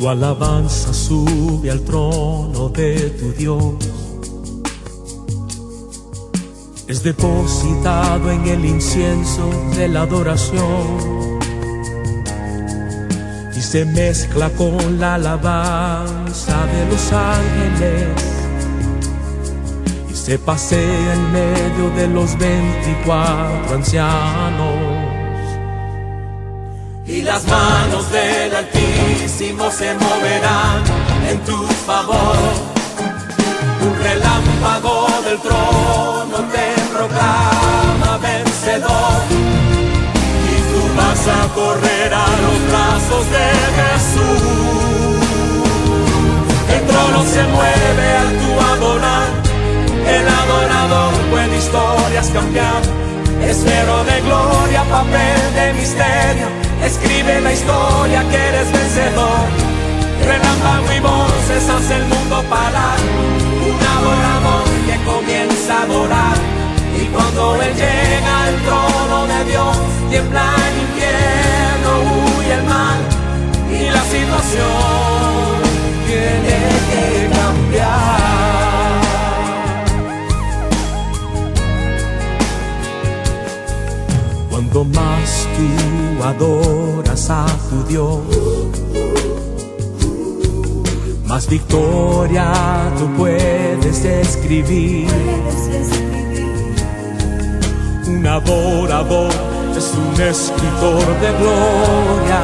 Tu alabanza sube al trono de tu Dios. Es depositado en el incienso de la adoración y se mezcla con la alabanza de los ángeles y se pasea en medio de los 24 ancianos. Y las manos del Altísimo se moverán en tu favor. Un relámpago del trono te proclama vencedor. Y tú vas a correr a los brazos de Jesús. El trono se mueve al tu adorar. El adorador puede historias cambiar. Esfero de gloria, papel de misterio. Escribe la historia que eres vencedor. Relámpago y voces hace el mundo parar. Un adorador que comienza a adorar. Y cuando él llega al trono de Dios, tiembla el infierno, huye el mal. Y la situación tiene que cambiar. Cuando más tú adoras a tu Dios, más victoria tú puedes escribir. Un adorador es un escritor de gloria.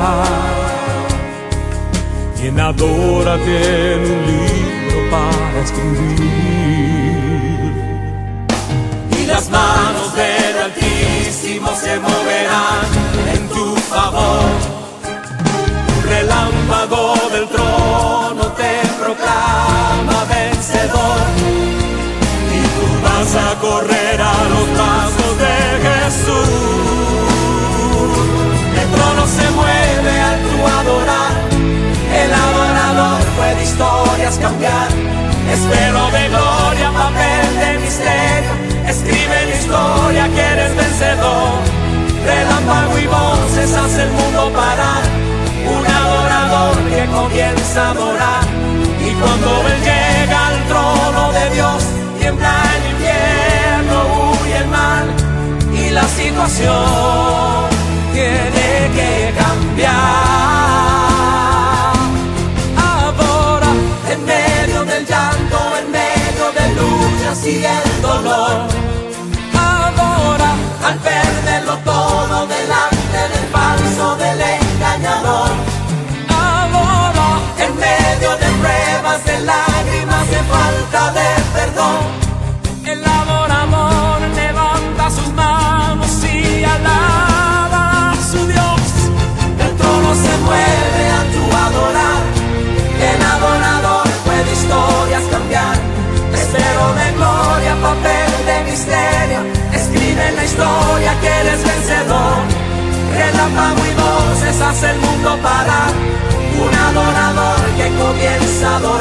Quien adora tiene un libro para escribir. Y las manos del Altísimo se moverán en tu favor. Un relámpago del trono te proclama vencedor. Y tú vas a correr a los brazos de Jesús. El trono se mueve al tu adorar. El adorador puede historias cambiar. Esfero de gloria, papel de misterio. Escribe la historia que eres vencedor. Relámpago y voces hace el mundo parar. Un adorador que comienza a adorar. Y cuando él llega al trono de Dios, tiembla el infierno, huye el mal. Y la situación tiene que cambiar. Adora en medio del llanto, en medio de luchas y el dolor. Adora al perderlo todo delante del falso, del engañador. Adora en medio de pruebas, de lágrimas, de falta de perdón. El adorador levanta sus manos y alaba a su Dios. El trono se mueve a tu adorar. El adorador puede historias cambiar. Esfero de gloria, papel de misterio. Escribe la historia que eres vencedor. Relámpago y voces hace el mundo parar. Un adorador que comienza a adorar.